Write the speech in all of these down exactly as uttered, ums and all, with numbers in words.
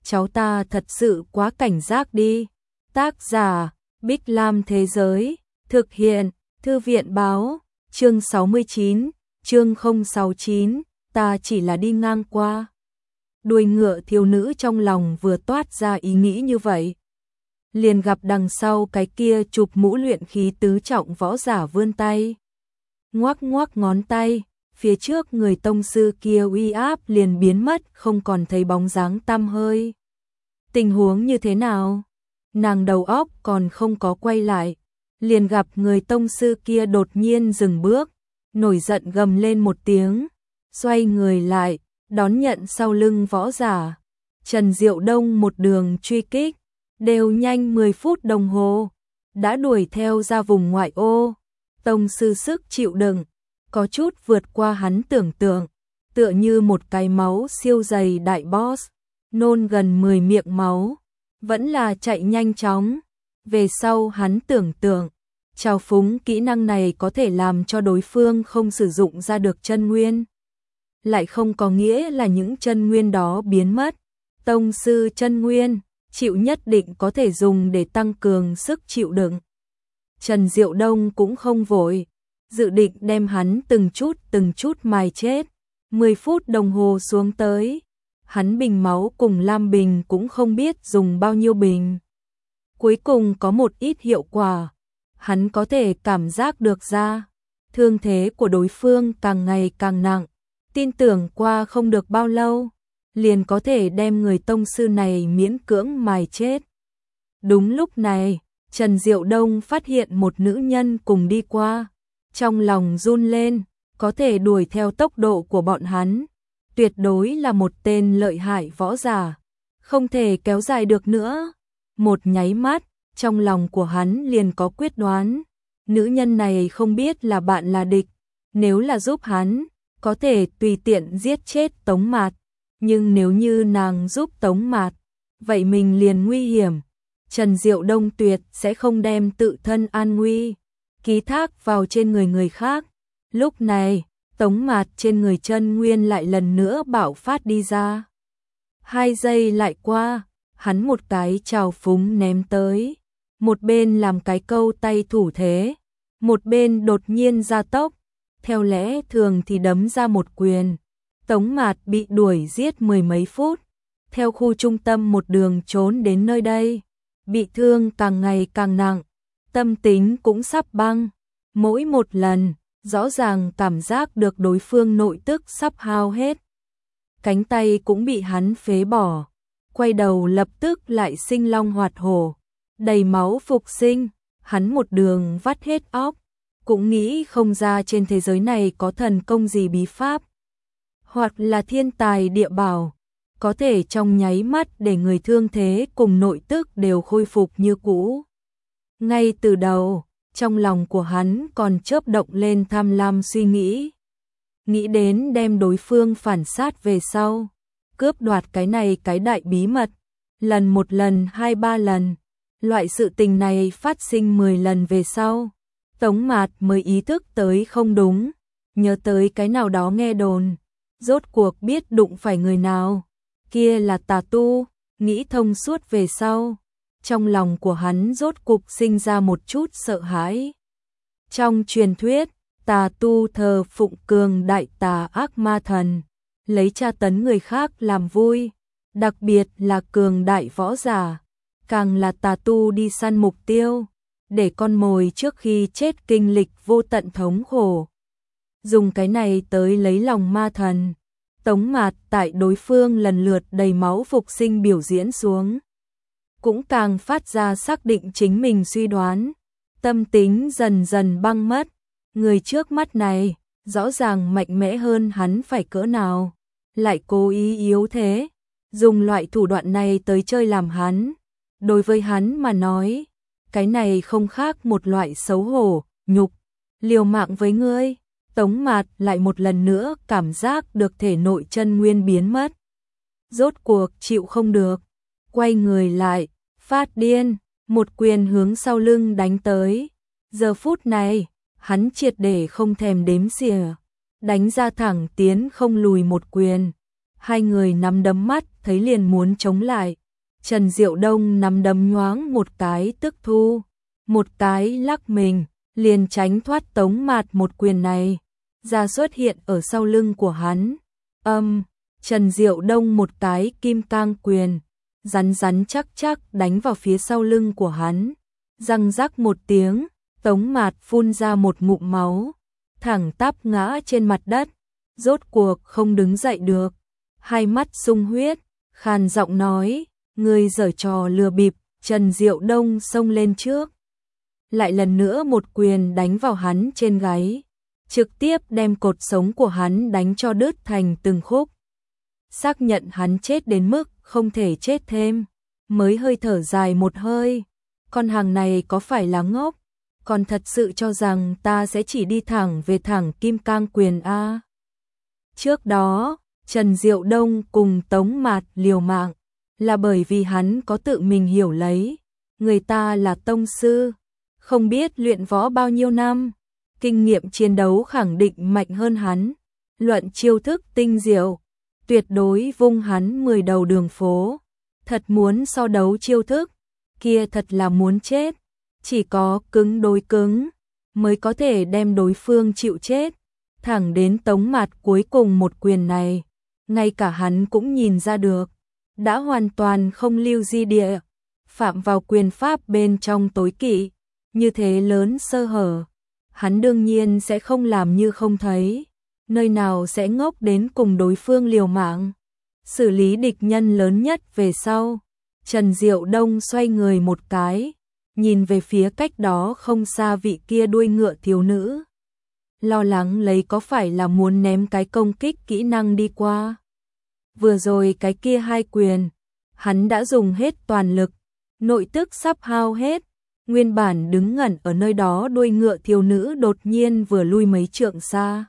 cháu ta thật sự quá cảnh giác đi. Tác giả, Bích Lam Thế Giới, thực hiện, Thư viện Báo, chương sáu mươi chín, chương không sáu chín, ta chỉ là đi ngang qua. Đuôi ngựa thiếu nữ trong lòng vừa toát ra ý nghĩ như vậy. Liền gặp đằng sau cái kia chụp mũ luyện khí tứ trọng võ giả vươn tay. Ngoắc ngoắc ngón tay, phía trước người tông sư kia uy áp liền biến mất, không còn thấy bóng dáng tăm hơi. Tình huống như thế nào? Nàng đầu óc còn không có quay lại, liền gặp người tông sư kia đột nhiên dừng bước, nổi giận gầm lên một tiếng, xoay người lại, đón nhận sau lưng võ giả. Trần Diệu Đông một đường truy kích, đều nhanh mười phút đồng hồ, đã đuổi theo ra vùng ngoại ô. Tông sư sức chịu đựng, có chút vượt qua hắn tưởng tượng, tựa như một cái máu siêu dày đại boss, nôn gần mười miệng máu, vẫn là chạy nhanh chóng. Về sau hắn tưởng tượng, trào phúng kỹ năng này có thể làm cho đối phương không sử dụng ra được chân nguyên. Lại không có nghĩa là những chân nguyên đó biến mất. Tông sư chân nguyên, chịu nhất định có thể dùng để tăng cường sức chịu đựng. Trần Diệu Đông cũng không vội, dự định đem hắn từng chút từng chút mài chết. mười phút đồng hồ xuống tới, hắn bình máu cùng lam bình cũng không biết dùng bao nhiêu bình. Cuối cùng có một ít hiệu quả, hắn có thể cảm giác được ra, thương thế của đối phương càng ngày càng nặng, tin tưởng qua không được bao lâu, liền có thể đem người tông sư này miễn cưỡng mài chết. Đúng lúc này, Trần Diệu Đông phát hiện một nữ nhân cùng đi qua, trong lòng run lên, có thể đuổi theo tốc độ của bọn hắn, tuyệt đối là một tên lợi hại võ giả, không thể kéo dài được nữa. Một nháy mắt, trong lòng của hắn liền có quyết đoán, nữ nhân này không biết là bạn là địch, nếu là giúp hắn, có thể tùy tiện giết chết Tống Mạt, nhưng nếu như nàng giúp Tống Mạt, vậy mình liền nguy hiểm. Trần Diệu Đông tuyệt sẽ không đem tự thân an nguy ký thác vào trên người người khác. Lúc này, Tống Mạt trên người chân nguyên lại lần nữa bạo phát đi ra. Hai giây lại qua, hắn một cái trào phúng ném tới, một bên làm cái câu tay thủ thế, một bên đột nhiên ra tốc, theo lẽ thường thì đấm ra một quyền. Tống Mạt bị đuổi giết mười mấy phút, theo khu trung tâm một đường trốn đến nơi đây, bị thương càng ngày càng nặng, tâm tính cũng sắp băng. Mỗi một lần, rõ ràng cảm giác được đối phương nội tức sắp hao hết. Cánh tay cũng bị hắn phế bỏ, quay đầu lập tức lại sinh long hoạt hổ, đầy máu phục sinh, hắn một đường vắt hết óc, cũng nghĩ không ra trên thế giới này có thần công gì bí pháp, hoặc là thiên tài địa bảo, có thể trong nháy mắt để người thương thế cùng nội tức đều khôi phục như cũ. Ngay từ đầu, trong lòng của hắn còn chớp động lên tham lam suy nghĩ, nghĩ đến đem đối phương phản sát về sau, cướp đoạt cái này cái đại bí mật, lần một lần hai ba lần, loại sự tình này phát sinh mười lần về sau, Tống Mạt mới ý thức tới không đúng, nhớ tới cái nào đó nghe đồn, rốt cuộc biết đụng phải người nào, kia là tà tu, nghĩ thông suốt về sau, trong lòng của hắn rốt cục sinh ra một chút sợ hãi. Trong truyền thuyết, tà tu thờ phụng cường đại tà ác ma thần, lấy tra tấn người khác làm vui, đặc biệt là cường đại võ giả, càng là tà tu đi săn mục tiêu, để con mồi trước khi chết kinh lịch vô tận thống khổ. Dùng cái này tới lấy lòng ma thần. Tống Mạt tại đối phương lần lượt đầy máu phục sinh biểu diễn xuống, cũng càng phát ra xác định chính mình suy đoán, tâm tính dần dần băng mất, người trước mắt này rõ ràng mạnh mẽ hơn hắn phải cỡ nào, lại cố ý yếu thế, dùng loại thủ đoạn này tới chơi làm hắn. Đối với hắn mà nói, cái này không khác một loại xấu hổ, nhục, liều mạng với ngươi. Tống Mạt lại một lần nữa cảm giác được thể nội chân nguyên biến mất. Rốt cuộc chịu không được, quay người lại, phát điên, một quyền hướng sau lưng đánh tới. Giờ phút này, hắn triệt để không thèm đếm xỉa, đánh ra thẳng tiến không lùi một quyền. Hai người nắm đấm mắt, thấy liền muốn chống lại. Trần Diệu Đông nắm đấm nhoáng một cái tức thu, một cái lắc mình, liền tránh thoát Tống Mạt một quyền này, ra xuất hiện ở sau lưng của hắn. Âm, Trần Diệu Đông một cái kim cang quyền, rắn rắn chắc chắc đánh vào phía sau lưng của hắn. Răng rắc một tiếng, Tống Mạt phun ra một ngụm máu, thẳng tắp ngã trên mặt đất, rốt cuộc không đứng dậy được. Hai mắt sung huyết, khàn giọng nói, ngươi giở trò lừa bịp. Trần Diệu Đông xông lên trước, lại lần nữa một quyền đánh vào hắn trên gáy, trực tiếp đem cột sống của hắn đánh cho đứt thành từng khúc. Xác nhận hắn chết đến mức không thể chết thêm, mới hơi thở dài một hơi. Con hàng này có phải là ngốc, còn thật sự cho rằng ta sẽ chỉ đi thẳng về thẳng kim cang quyền a? Trước đó, Trần Diệu Đông cùng Tống Mạt liều mạng, là bởi vì hắn có tự mình hiểu lấy, người ta là tông sư, không biết luyện võ bao nhiêu năm, kinh nghiệm chiến đấu khẳng định mạnh hơn hắn, luận chiêu thức tinh diệu, tuyệt đối vung hắn mười đầu đường phố. Thật muốn so đấu chiêu thức, kia thật là muốn chết, chỉ có cứng đối cứng mới có thể đem đối phương chịu chết. Thẳng đến Tống Mạt cuối cùng một quyền này, ngay cả hắn cũng nhìn ra được, đã hoàn toàn không lưu di địa, phạm vào quyền pháp bên trong tối kỵ, như thế lớn sơ hở, hắn đương nhiên sẽ không làm như không thấy, nơi nào sẽ ngốc đến cùng đối phương liều mạng. Xử lý địch nhân lớn nhất về sau, Trần Diệu Đông xoay người một cái, nhìn về phía cách đó không xa vị kia đuôi ngựa thiếu nữ, lo lắng lấy có phải là muốn ném cái công kích kỹ năng đi qua. Vừa rồi cái kia hai quyền, hắn đã dùng hết toàn lực, nội tức sắp hao hết, nguyên bản đứng ngẩn ở nơi đó đuôi ngựa thiếu nữ đột nhiên vừa lui mấy trượng xa.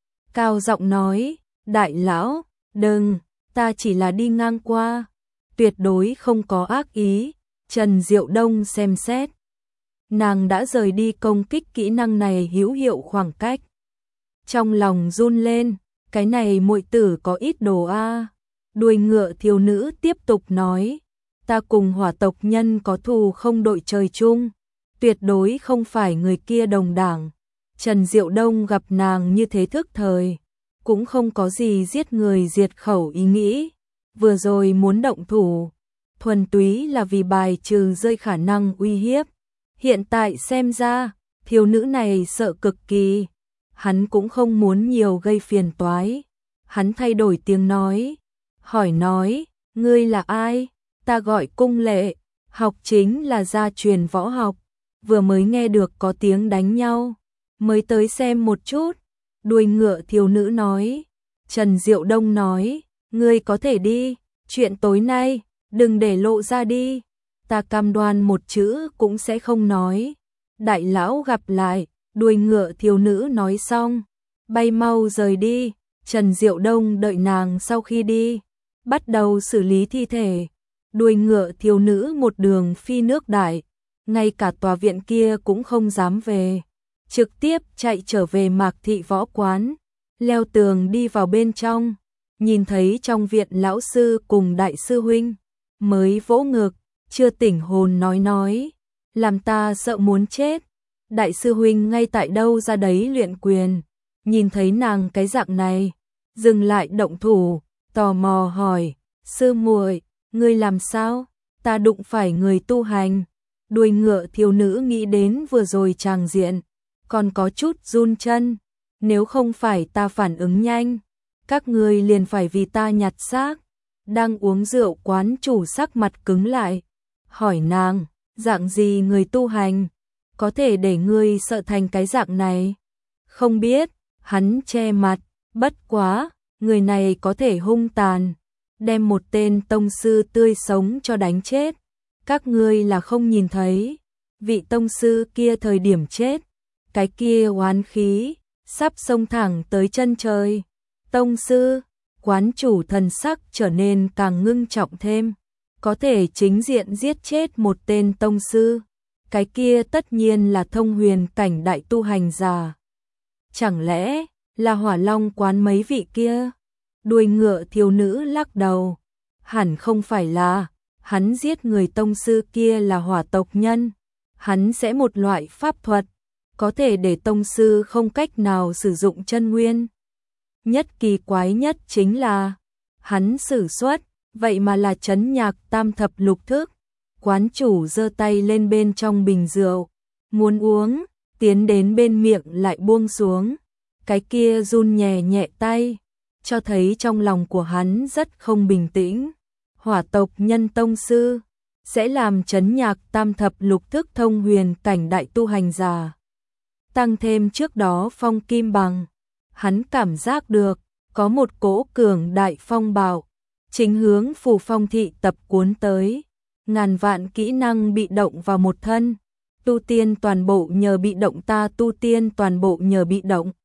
Cao giọng nói, đại lão, đừng, ta chỉ là đi ngang qua, tuyệt đối không có ác ý. Trần Diệu Đông xem xét, nàng đã rời đi công kích kỹ năng này hữu hiệu khoảng cách. Trong lòng run lên, cái này muội tử có ít đồ a. Đuôi ngựa thiếu nữ tiếp tục nói, ta cùng hỏa tộc nhân có thù không đội trời chung, tuyệt đối không phải người kia đồng đảng. Trần Diệu Đông gặp nàng như thế thức thời, cũng không có gì giết người diệt khẩu ý nghĩ, vừa rồi muốn động thủ, thuần túy là vì bài trừ rơi khả năng uy hiếp. Hiện tại xem ra, thiếu nữ này sợ cực kỳ, hắn cũng không muốn nhiều gây phiền toái. Hắn thay đổi tiếng nói, hỏi nói, ngươi là ai? Ta gọi Cung Lệ, học chính là gia truyền võ học, vừa mới nghe được có tiếng đánh nhau, mới tới xem một chút. Đuôi ngựa thiếu nữ nói. Trần Diệu Đông nói, ngươi có thể đi, chuyện tối nay, đừng để lộ ra đi, ta cam đoan một chữ cũng sẽ không nói. Đại lão gặp lại. Đuôi ngựa thiếu nữ nói xong, bay mau rời đi. Trần Diệu Đông đợi nàng sau khi đi, bắt đầu xử lý thi thể. Đuôi ngựa thiếu nữ một đường phi nước đại, ngay cả tòa viện kia cũng không dám về, trực tiếp chạy trở về Mạc Thị võ quán, leo tường đi vào bên trong, nhìn thấy trong viện lão sư cùng đại sư huynh, mới vỗ ngực, chưa tỉnh hồn nói nói, làm ta sợ muốn chết. Đại sư huynh ngay tại đâu ra đấy luyện quyền, nhìn thấy nàng cái dạng này, dừng lại động thủ, tò mò hỏi, sư muội, ngươi làm sao? Ta đụng phải người tu hành. Đuôi ngựa thiếu nữ nghĩ đến vừa rồi tràng diện, còn có chút run chân, nếu không phải ta phản ứng nhanh, các ngươi liền phải vì ta nhặt xác. Đang uống rượu quán chủ sắc mặt cứng lại, hỏi nàng, dạng gì người tu hành, có thể để ngươi sợ thành cái dạng này? Không biết, hắn che mặt, bất quá, người này có thể hung tàn, đem một tên tông sư tươi sống cho đánh chết. Các ngươi là không nhìn thấy, vị tông sư kia thời điểm chết, cái kia oán khí, sắp xông thẳng tới chân trời. Tông sư, quán chủ thần sắc trở nên càng ngưng trọng thêm, có thể chính diện giết chết một tên tông sư, cái kia tất nhiên là thông huyền cảnh đại tu hành giả. Chẳng lẽ là Hỏa Long quán mấy vị kia? Đuôi ngựa thiếu nữ lắc đầu. Hẳn không phải là, hắn giết người tông sư kia là hỏa tộc nhân. Hắn sẽ một loại pháp thuật, có thể để tông sư không cách nào sử dụng chân nguyên. Nhất kỳ quái nhất chính là, hắn sử xuất, vậy mà là trấn nhạc tam thập lục thức. Quán chủ giơ tay lên bên trong bình rượu, muốn uống, tiến đến bên miệng lại buông xuống. Cái kia run nhẹ nhẹ tay, cho thấy trong lòng của hắn rất không bình tĩnh. Hỏa tộc nhân tông sư sẽ làm trấn nhạc tam thập lục thức thông huyền cảnh đại tu hành giả. Tăng thêm trước đó phong kim bằng, hắn cảm giác được có một cỗ cường đại phong bạo chính hướng Phù Phong thị tập cuốn tới. Ngàn vạn kỹ năng bị động vào một thân, tu tiên toàn bộ nhờ bị động, ta tu tiên toàn bộ nhờ bị động.